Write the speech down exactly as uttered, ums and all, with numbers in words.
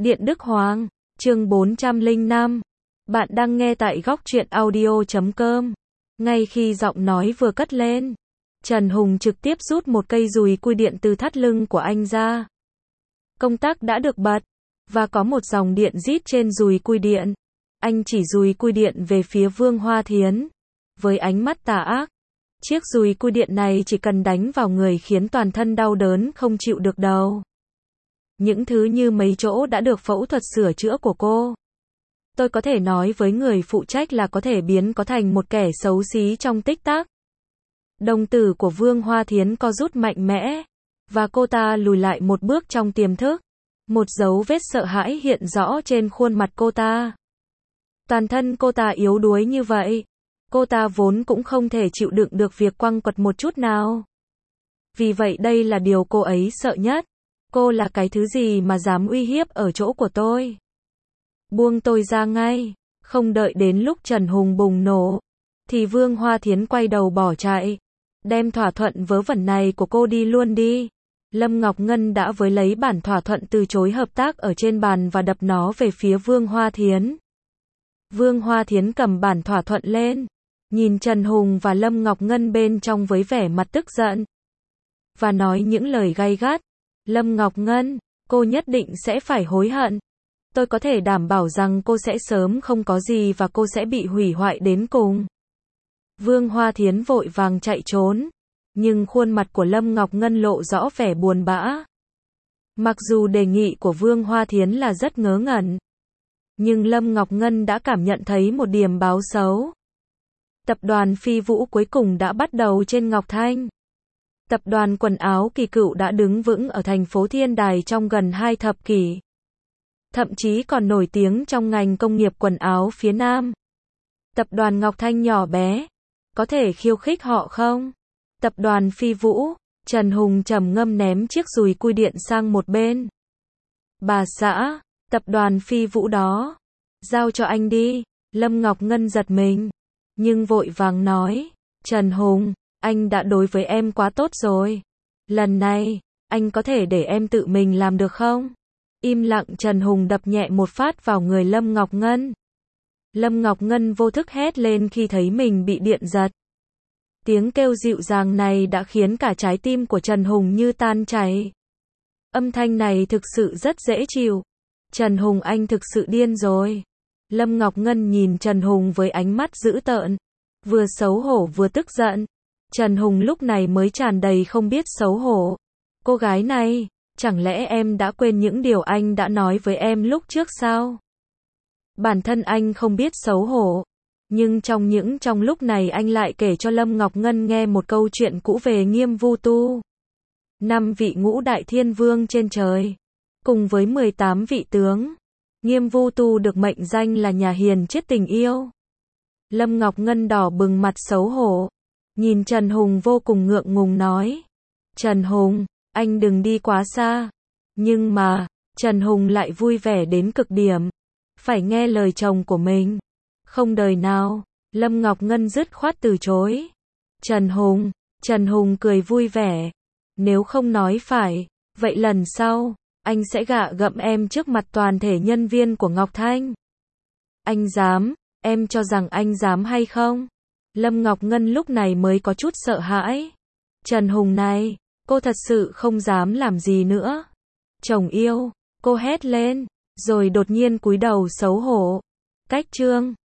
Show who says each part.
Speaker 1: Điện Đức Hoàng, chương bốn trăm lẻ năm. Bạn đang nghe tại góc truyện audio chấm com. Ngay khi giọng nói vừa cất lên, Trần Hùng trực tiếp rút một cây dùi cui điện từ thắt lưng của anh ra. Công tắc đã được bật, và có một dòng điện rít trên dùi cui điện. Anh chỉ dùi cui điện về phía Vương Hoa Thiến, với ánh mắt tà ác. Chiếc dùi cui điện này chỉ cần đánh vào người khiến toàn thân đau đớn không chịu được đâu. Những thứ như mấy chỗ đã được phẫu thuật sửa chữa của cô. Tôi có thể nói với người phụ trách là có thể biến có thành một kẻ xấu xí trong tích tắc. Đồng tử của Vương Hoa Thiến co rút mạnh mẽ, và cô ta lùi lại một bước trong tiềm thức. Một dấu vết sợ hãi hiện rõ trên khuôn mặt cô ta. Toàn thân cô ta yếu đuối như vậy. Cô ta vốn cũng không thể chịu đựng được việc quăng quật một chút nào. Vì vậy đây là điều cô ấy sợ nhất. Cô là cái thứ gì mà dám uy hiếp ở chỗ của tôi? Buông tôi ra ngay. Không đợi đến lúc Trần Hùng bùng nổ, thì Vương Hoa Thiến quay đầu bỏ chạy. Đem thỏa thuận vớ vẩn này của cô đi luôn đi. Lâm Ngọc Ngân đã với lấy bản thỏa thuận từ chối hợp tác ở trên bàn và đập nó về phía Vương Hoa Thiến. Vương Hoa Thiến cầm bản thỏa thuận lên, nhìn Trần Hùng và Lâm Ngọc Ngân bên trong với vẻ mặt tức giận, và nói những lời gay gắt. Lâm Ngọc Ngân, cô nhất định sẽ phải hối hận. Tôi có thể đảm bảo rằng cô sẽ sớm không có gì và cô sẽ bị hủy hoại đến cùng. Vương Hoa Thiến vội vàng chạy trốn, nhưng khuôn mặt của Lâm Ngọc Ngân lộ rõ vẻ buồn bã. Mặc dù đề nghị của Vương Hoa Thiến là rất ngớ ngẩn, nhưng Lâm Ngọc Ngân đã cảm nhận thấy một điểm báo xấu. Tập đoàn Phi Vũ cuối cùng đã bắt đầu trên Ngọc Thanh. Tập đoàn quần áo Kỳ Cựu đã đứng vững ở thành phố Thiên Đài trong gần hai thập kỷ. Thậm chí còn nổi tiếng trong ngành công nghiệp quần áo phía Nam. Tập đoàn Ngọc Thanh nhỏ bé, có thể khiêu khích họ không? Tập đoàn Phi Vũ, Trần Hùng trầm ngâm ném chiếc dùi cui điện sang một bên. Bà xã, tập đoàn Phi Vũ đó, giao cho anh đi. Lâm Ngọc Ngân giật mình, nhưng vội vàng nói, Trần Hùng, anh đã đối với em quá tốt rồi. Lần này, anh có thể để em tự mình làm được không? Im lặng. Trần Hùng đập nhẹ một phát vào người Lâm Ngọc Ngân. Lâm Ngọc Ngân vô thức hét lên khi thấy mình bị điện giật. Tiếng kêu dịu dàng này đã khiến cả trái tim của Trần Hùng như tan chảy. Âm thanh này thực sự rất dễ chịu. Trần Hùng, anh thực sự điên rồi. Lâm Ngọc Ngân nhìn Trần Hùng với ánh mắt dữ tợn, vừa xấu hổ vừa tức giận. Trần Hùng lúc này mới tràn đầy không biết xấu hổ. Cô gái này, chẳng lẽ em đã quên những điều anh đã nói với em lúc trước sao? Bản thân anh không biết xấu hổ, nhưng trong những trong lúc này anh lại kể cho Lâm Ngọc Ngân nghe một câu chuyện cũ về Nghiêm Vu Tu. Năm vị ngũ đại thiên vương trên trời, cùng với mười tám vị tướng. Nghiêm Vu Tu được mệnh danh là nhà hiền triết tình yêu. Lâm Ngọc Ngân đỏ bừng mặt xấu hổ, nhìn Trần Hùng vô cùng ngượng ngùng nói, Trần Hùng, anh đừng đi quá xa. Nhưng mà, Trần Hùng lại vui vẻ đến cực điểm, phải nghe lời chồng của mình. Không đời nào. Lâm Ngọc Ngân dứt khoát từ chối. Trần Hùng, Trần Hùng cười vui vẻ. Nếu không nói phải, vậy lần sau, anh sẽ gạ gẫm em trước mặt toàn thể nhân viên của Ngọc Thanh. Anh dám, em cho rằng anh dám hay không? Lâm Ngọc Ngân lúc này mới có chút sợ hãi. Trần Hùng này, cô thật sự không dám làm gì nữa. Chồng yêu, cô hét lên, rồi đột nhiên cúi đầu xấu hổ. Cách chương